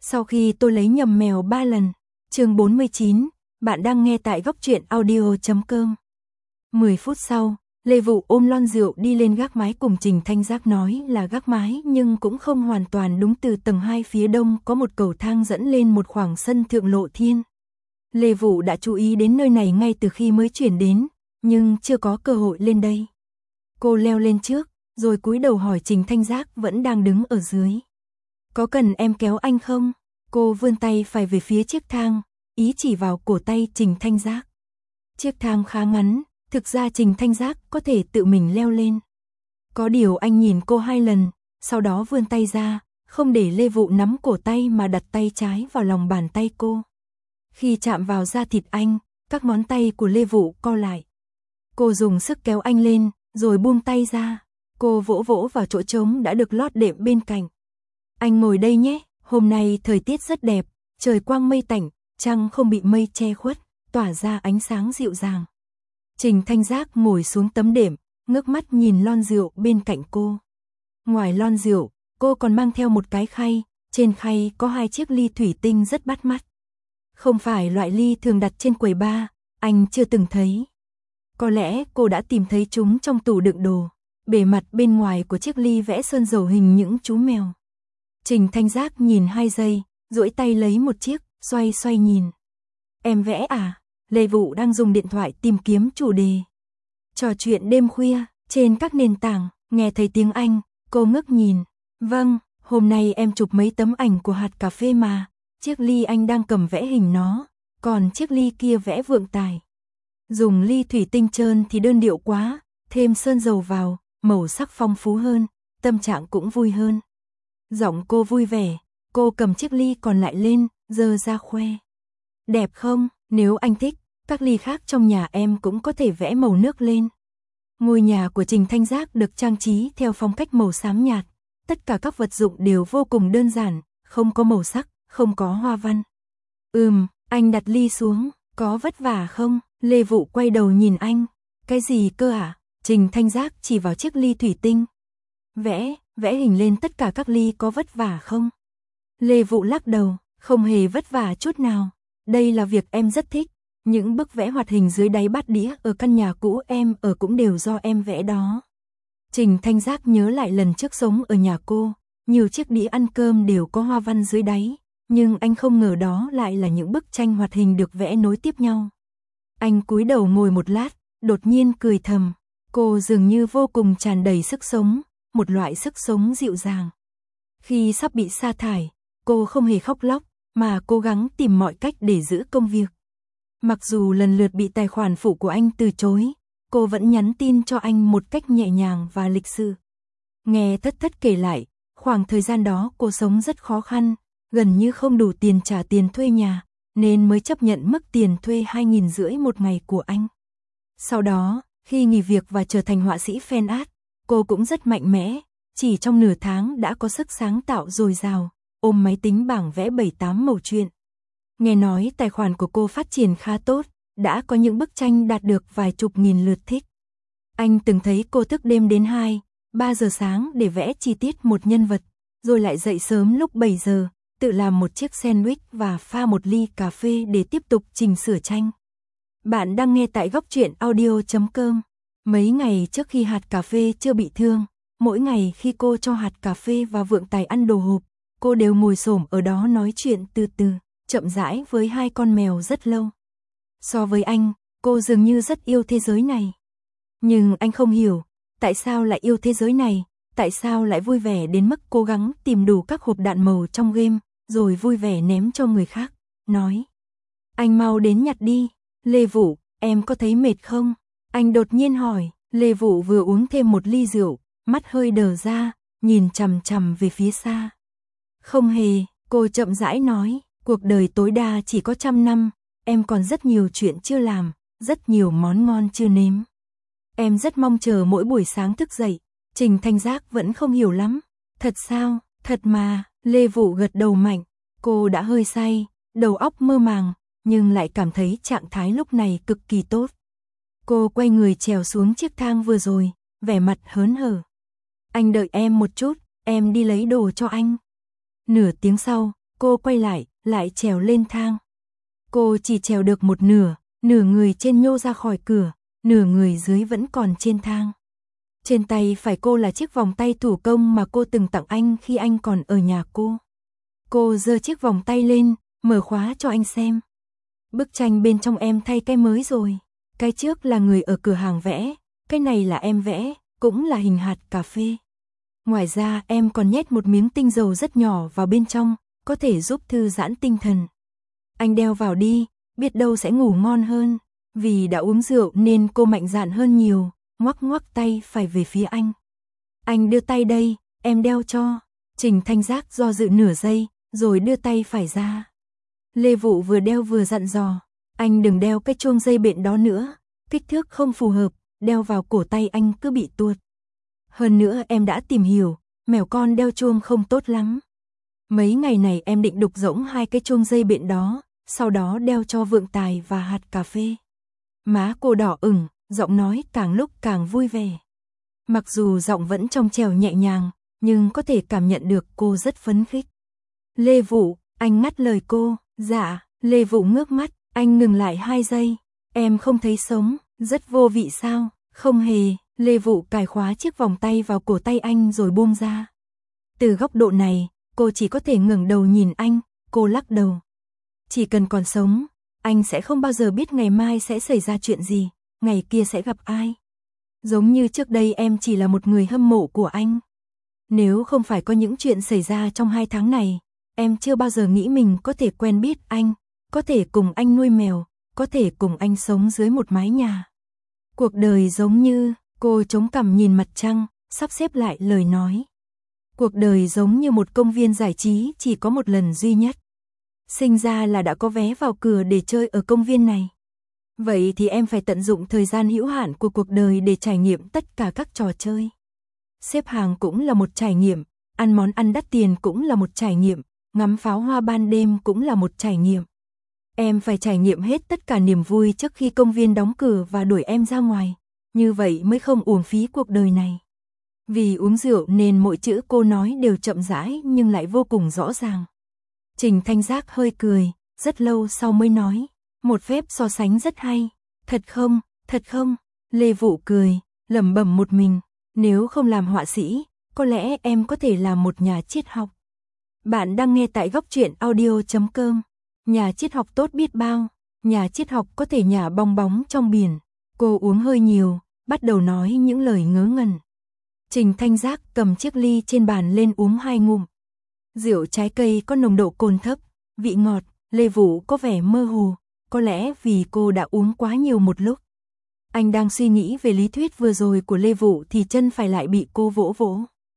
Sau khi tôi lấy nhầm mèo 3 lần. Chương 49, bạn đang nghe tại góc truyện audio.com. 10 phút sau, Lê Vụ ôm lon rượu đi lên gác mái cùng Trình Thanh Giác, nói là gác mái nhưng cũng không hoàn toàn đúng. Từ tầng 2 phía đông có một cầu thang dẫn lên một khoảng sân thượng lộ thiên. Lê Vụ đã chú ý đến nơi này ngay từ khi mới chuyển đến, nhưng chưa có cơ hội lên đây. Cô leo lên trước, rồi cúi đầu hỏi Trình Thanh Giác vẫn đang đứng ở dưới. Có cần em kéo anh không? Cô vươn tay phải về phía chiếc thang, ý chỉ vào cổ tay Trình Thanh Giác. Chiếc thang khá ngắn, thực ra Trình Thanh Giác có thể tự mình leo lên. Có điều anh nhìn cô 2 lần, sau đó vươn tay ra, không để Lê Vụ nắm cổ tay mà đặt tay trái vào lòng bàn tay cô. Khi chạm vào da thịt anh, các ngón tay của Lê Vụ co lại. Cô dùng sức kéo anh lên, rồi buông tay ra. Cô vỗ vỗ vào chỗ trống đã được lót đệm bên cạnh. Anh ngồi đây nhé, hôm nay thời tiết rất đẹp, trời quang mây tạnh, trăng không bị mây che khuất, tỏa ra ánh sáng dịu dàng. Trình Thanh Giác ngồi xuống tấm đệm, ngước mắt nhìn lon rượu bên cạnh cô. Ngoài lon rượu, cô còn mang theo một cái khay, trên khay có 2 chiếc ly thủy tinh rất bắt mắt. Không phải loại ly thường đặt trên quầy bar, anh chưa từng thấy. Có lẽ cô đã tìm thấy chúng trong tủ đựng đồ. Bề mặt bên ngoài của chiếc ly vẽ sơn dầu hình những chú mèo. Trình Thanh Giác nhìn 2 giây, duỗi tay lấy một chiếc, xoay xoay nhìn. Em vẽ à? Lê Vụ đang dùng điện thoại tìm kiếm chủ đề. Trò chuyện đêm khuya, trên các nền tảng, nghe thấy tiếng Anh, cô ngước nhìn. Vâng, hôm nay em chụp mấy tấm ảnh của hạt cà phê mà. Chiếc ly anh đang cầm vẽ hình nó, còn chiếc ly kia vẽ vượng tài. Dùng ly thủy tinh trơn thì đơn điệu quá, thêm sơn dầu vào, màu sắc phong phú hơn, tâm trạng cũng vui hơn. Giọng cô vui vẻ, cô cầm chiếc ly còn lại lên, giơ ra khoe. Đẹp không? Nếu anh thích, các ly khác trong nhà em cũng có thể vẽ màu nước lên. Ngôi nhà của Trình Thanh Giác được trang trí theo phong cách màu xám nhạt. Tất cả các vật dụng đều vô cùng đơn giản, không có màu sắc, không có hoa văn. Anh đặt ly xuống, có vất vả không? Lê Vụ quay đầu nhìn anh. Cái gì cơ à? Trình Thanh Giác chỉ vào chiếc ly thủy tinh. Vẽ hình lên tất cả các ly có vất vả không? Lê Vụ lắc đầu, không hề vất vả chút nào. Đây là việc em rất thích. Những bức vẽ hoạt hình dưới đáy bát đĩa ở căn nhà cũ em ở cũng đều do em vẽ đó. Trình Thanh Giác nhớ lại lần trước sống ở nhà cô, nhiều chiếc đĩa ăn cơm đều có hoa văn dưới đáy, nhưng anh không ngờ đó lại là những bức tranh hoạt hình được vẽ nối tiếp nhau. Anh cúi đầu ngồi một lát, đột nhiên cười thầm, cô dường như vô cùng tràn đầy sức sống, một loại sức sống dịu dàng. Khi sắp bị sa thải, cô không hề khóc lóc, mà cố gắng tìm mọi cách để giữ công việc. Mặc dù lần lượt bị tài khoản phụ của anh từ chối, cô vẫn nhắn tin cho anh một cách nhẹ nhàng và lịch sự. Nghe Thất Thất kể lại, khoảng thời gian đó cô sống rất khó khăn, gần như không đủ tiền trả tiền thuê nhà, nên mới chấp nhận mức tiền thuê 2.500 một ngày của anh. Sau đó, khi nghỉ việc và trở thành họa sĩ fan art, cô cũng rất mạnh mẽ, chỉ trong nửa tháng đã có sức sáng tạo dồi dào, ôm máy tính bảng vẽ 7-8 mẩu chuyện. Nghe nói tài khoản của cô phát triển khá tốt, đã có những bức tranh đạt được vài chục nghìn lượt thích. Anh từng thấy cô thức đêm đến 2-3 giờ sáng để vẽ chi tiết một nhân vật, rồi lại dậy sớm lúc 7 giờ, tự làm một chiếc sandwich và pha một ly cà phê để tiếp tục chỉnh sửa tranh. Bạn đang nghe tại góc truyện audio.com. Mấy ngày trước khi hạt cà phê chưa bị thương, mỗi ngày khi cô cho hạt cà phê và vượng tài ăn đồ hộp, cô đều ngồi xổm ở đó nói chuyện từ từ, chậm rãi với 2 con mèo rất lâu. So với anh, cô dường như rất yêu thế giới này. Nhưng anh không hiểu, tại sao lại yêu thế giới này, tại sao lại vui vẻ đến mức cố gắng tìm đủ các hộp đạn màu trong game, rồi vui vẻ ném cho người khác, nói. Anh mau đến nhặt đi. Lê Vụ, em có thấy mệt không? Anh đột nhiên hỏi. Lê Vụ vừa uống thêm một ly rượu, mắt hơi đờ ra, nhìn chằm chằm về phía xa. Không hề, cô chậm rãi nói, cuộc đời tối đa chỉ có 100 năm, em còn rất nhiều chuyện chưa làm, rất nhiều món ngon chưa nếm. Em rất mong chờ mỗi buổi sáng thức dậy. Trình Thanh Giác vẫn không hiểu lắm. Thật sao? Thật mà. Lê Vụ gật đầu mạnh. Cô đã hơi say, đầu óc mơ màng, nhưng lại cảm thấy trạng thái lúc này cực kỳ tốt. Cô quay người trèo xuống chiếc thang vừa rồi, vẻ mặt hớn hở. Anh đợi em một chút, em đi lấy đồ cho anh. Nửa tiếng sau, Cô quay lại trèo lên thang. Cô chỉ trèo được một nửa người trên nhô ra khỏi cửa, nửa người dưới vẫn còn trên thang. Trên tay phải cô là chiếc vòng tay thủ công mà cô từng tặng anh khi anh còn ở nhà cô. Cô giơ chiếc vòng tay lên, mở khóa cho anh xem. Bức tranh bên trong em thay cái mới rồi. Cái trước là người ở cửa hàng vẽ, cái này là em vẽ, cũng là hình hạt cà phê. Ngoài ra em còn nhét một miếng tinh dầu rất nhỏ vào bên trong, có thể giúp thư giãn tinh thần. Anh đeo vào đi, biết đâu sẽ ngủ ngon hơn. Vì đã uống rượu nên cô mạnh dạn hơn nhiều, ngoắc ngoắc tay phải về phía anh. Anh đưa tay đây, em đeo cho. Trình Thanh Giác do dự nửa giây, rồi đưa tay phải ra. Lê Vụ vừa đeo vừa dặn dò, anh đừng đeo cái chuông dây bện đó nữa, kích thước không phù hợp, đeo vào cổ tay anh cứ bị tuột. Hơn nữa em đã tìm hiểu, mèo con đeo chuông không tốt lắm. Mấy ngày này em định đục rỗng hai cái chuông dây bện đó, sau đó đeo cho vượng tài và hạt cà phê. Má cô đỏ ửng, giọng nói càng lúc càng vui vẻ. Mặc dù giọng vẫn trong trẻo nhẹ nhàng, nhưng có thể cảm nhận được cô rất phấn khích. Lê Vụ, anh ngắt lời cô. Dạ. Lê Vụ ngước mắt, anh ngừng lại 2 giây. Em không thấy sống, rất vô vị sao? Không hề. Lê Vụ cài khóa chiếc vòng tay vào cổ tay anh rồi buông ra. Từ góc độ này, cô chỉ có thể ngẩng đầu nhìn anh, cô lắc đầu. Chỉ cần còn sống, anh sẽ không bao giờ biết ngày mai sẽ xảy ra chuyện gì, ngày kia sẽ gặp ai. Giống như trước đây em chỉ là một người hâm mộ của anh. Nếu không phải có những chuyện xảy ra trong 2 tháng này, em chưa bao giờ nghĩ mình có thể quen biết anh, có thể cùng anh nuôi mèo, có thể cùng anh sống dưới một mái nhà. Cuộc đời giống như, cô chống cằm nhìn mặt trăng, sắp xếp lại lời nói. Cuộc đời giống như một công viên giải trí chỉ có một lần duy nhất. Sinh ra là đã có vé vào cửa để chơi ở công viên này. Vậy thì em phải tận dụng thời gian hữu hạn của cuộc đời để trải nghiệm tất cả các trò chơi. Xếp hàng cũng là một trải nghiệm, ăn món ăn đắt tiền cũng là một trải nghiệm, ngắm pháo hoa ban đêm cũng là một trải nghiệm. Em phải trải nghiệm hết tất cả niềm vui trước khi công viên đóng cửa và đuổi em ra ngoài. Như vậy mới không uổng phí cuộc đời này. Vì uống rượu nên mỗi chữ cô nói đều chậm rãi nhưng lại vô cùng rõ ràng. Trình Thanh Giác hơi cười, rất lâu sau mới nói. Một phép so sánh rất hay. Thật không, thật không? Lê Vụ cười, lẩm bẩm một mình. Nếu không làm họa sĩ, có lẽ em có thể làm một nhà triết học. Bạn đang nghe tại góc truyện audio.com. Nhà triết học tốt biết bao. Nhà triết học có thể nhả bong bóng trong biển. Cô uống hơi nhiều, bắt đầu nói những lời ngớ ngẩn. Trình Thanh Giác cầm chiếc ly trên bàn lên uống 2 ngụm. Rượu trái cây có nồng độ cồn thấp, vị ngọt. Lê Vũ có vẻ mơ hồ, có lẽ vì cô đã uống quá nhiều một lúc. Anh đang suy nghĩ về lý thuyết vừa rồi của Lê Vũ thì chân phải lại bị cô vỗ vỗ.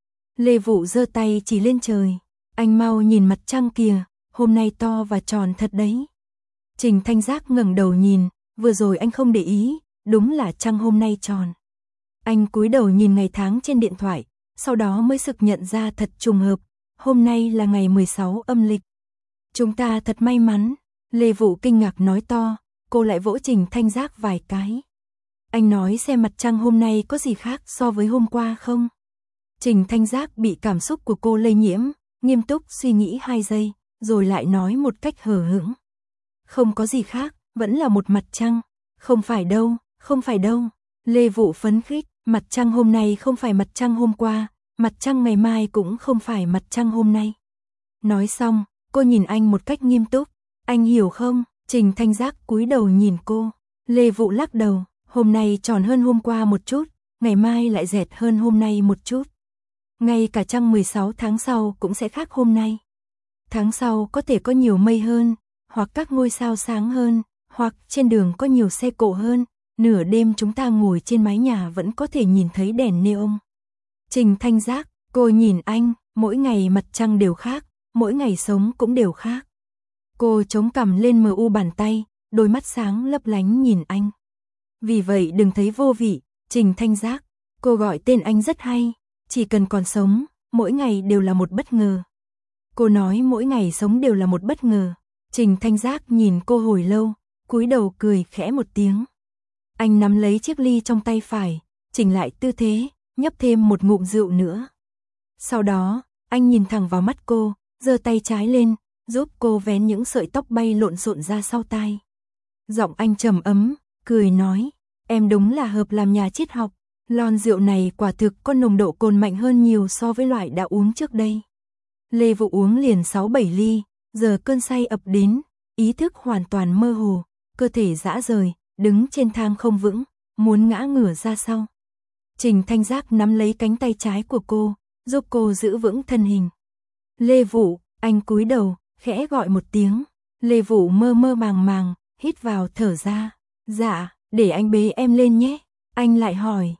Lê Vũ giơ tay chỉ lên trời. Anh mau nhìn mặt trăng kìa, hôm nay to và tròn thật đấy. Trình Thanh Giác ngẩng đầu nhìn, vừa rồi anh không để ý, đúng là trăng hôm nay tròn. Anh cúi đầu nhìn ngày tháng trên điện thoại, sau đó mới sực nhận ra thật trùng hợp, hôm nay là ngày 16 âm lịch. Chúng ta thật may mắn, Lê Vũ kinh ngạc nói to, cô lại vỗ Trình Thanh Giác vài cái. Anh nói xem mặt trăng hôm nay có gì khác so với hôm qua không? Trình Thanh Giác bị cảm xúc của cô lây nhiễm, nghiêm túc suy nghĩ 2 giây, rồi lại nói một cách hờ hững. Không có gì khác, vẫn là một mặt trăng. Không phải đâu, không phải đâu. Lê Vũ phấn khích, mặt trăng hôm nay không phải mặt trăng hôm qua, mặt trăng ngày mai cũng không phải mặt trăng hôm nay. Nói xong, cô nhìn anh một cách nghiêm túc. Anh hiểu không? Trình Thanh Giác cúi đầu nhìn cô. Lê Vũ lắc đầu, hôm nay tròn hơn hôm qua một chút, ngày mai lại dẹt hơn hôm nay một chút. Ngay cả trăng 16 tháng sau cũng sẽ khác hôm nay. Tháng sau có thể có nhiều mây hơn, hoặc các ngôi sao sáng hơn, hoặc trên đường có nhiều xe cộ hơn, nửa đêm chúng ta ngồi trên mái nhà vẫn có thể nhìn thấy đèn neon. Trình Thanh Giác, cô nhìn anh, mỗi ngày mặt trăng đều khác, mỗi ngày sống cũng đều khác. Cô chống cằm lên mờ u bàn tay, đôi mắt sáng lấp lánh nhìn anh. Vì vậy đừng thấy vô vị, Trình Thanh Giác, cô gọi tên anh rất hay, chỉ cần còn sống, mỗi ngày đều là một bất ngờ. Cô nói mỗi ngày sống đều là một bất ngờ. Trình Thanh Giác nhìn cô hồi lâu, cúi đầu cười khẽ một tiếng. Anh nắm lấy chiếc ly trong tay phải, chỉnh lại tư thế, nhấp thêm một ngụm rượu nữa. Sau đó, anh nhìn thẳng vào mắt cô, giơ tay trái lên, giúp cô vén những sợi tóc bay lộn xộn ra sau tai. Giọng anh trầm ấm, cười nói, em đúng là hợp làm nhà triết học, lon rượu này quả thực có nồng độ cồn mạnh hơn nhiều so với loại đã uống trước đây. Lê Vũ uống liền 6-7 ly, giờ cơn say ập đến, ý thức hoàn toàn mơ hồ, cơ thể rã rời, đứng trên thang không vững, muốn ngã ngửa ra sau. Trình Thanh Giác nắm lấy cánh tay trái của cô, giúp cô giữ vững thân hình. Lê Vũ, anh cúi đầu, khẽ gọi một tiếng. Lê Vũ mơ mơ màng màng, hít vào thở ra. Dạ, để anh bế em lên nhé. Anh lại hỏi,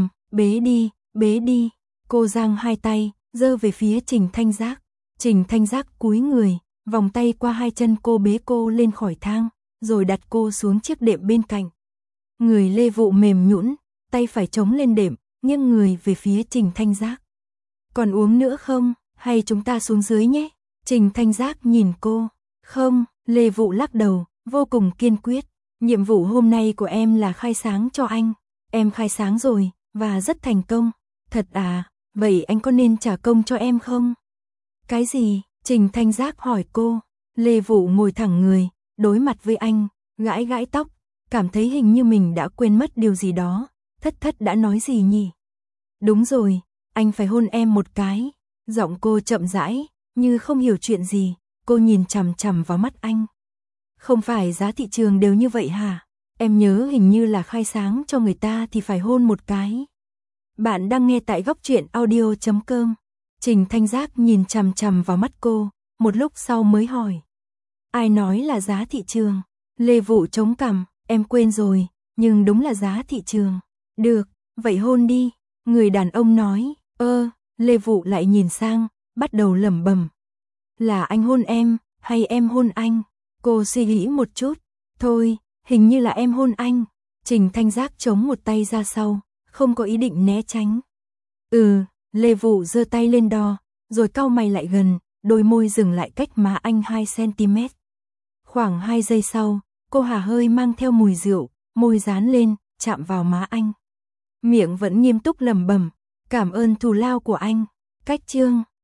bế đi, bế đi. Cô giang hai tay, giơ về phía Trình Thanh Giác. Trình Thanh Giác cúi người, vòng tay qua hai chân cô bế cô lên khỏi thang, rồi đặt cô xuống chiếc đệm bên cạnh. Người Lê Vũ mềm nhũn, tay phải chống lên đệm, nghiêng người về phía Trình Thanh Giác. Còn uống nữa không, hay chúng ta xuống dưới nhé? Trình Thanh Giác nhìn cô. Không, Lê Vũ lắc đầu, vô cùng kiên quyết. Nhiệm vụ hôm nay của em là khai sáng cho anh. Em khai sáng rồi, và rất thành công. Thật à, vậy anh có nên trả công cho em không? Cái gì? Trình Thanh Giác hỏi cô. Lê Vũ ngồi thẳng người, đối mặt với anh, gãi gãi tóc, cảm thấy hình như mình đã quên mất điều gì đó. Thất đã nói gì nhỉ? Đúng rồi, anh phải hôn em một cái. Giọng cô chậm rãi, như không hiểu chuyện gì, cô nhìn chằm chằm vào mắt anh. Không phải giá thị trường đều như vậy hả? Em nhớ hình như là khai sáng cho người ta thì phải hôn một cái. Bạn đang nghe tại góc truyện audio.com. Trình Thanh Giác nhìn chằm chằm vào mắt cô, một lúc sau mới hỏi. Ai nói là giá thị trường? Lê Vũ chống cằm, em quên rồi, nhưng đúng là giá thị trường. Được, vậy hôn đi. Người đàn ông nói. Lê Vũ lại nhìn sang, bắt đầu lẩm bẩm. Là anh hôn em, hay em hôn anh? Cô suy nghĩ một chút. Thôi, hình như là em hôn anh. Trình Thanh Giác chống một tay ra sau, không có ý định né tránh. Lê Vũ giơ tay lên đo, rồi cau mày lại gần, đôi môi dừng lại cách má anh 2 cm. Khoảng 2 giây sau, cô hà hơi mang theo mùi rượu, môi dán lên, chạm vào má anh. Miệng vẫn nghiêm túc lẩm bẩm, cảm ơn thù lao của anh. Cách chương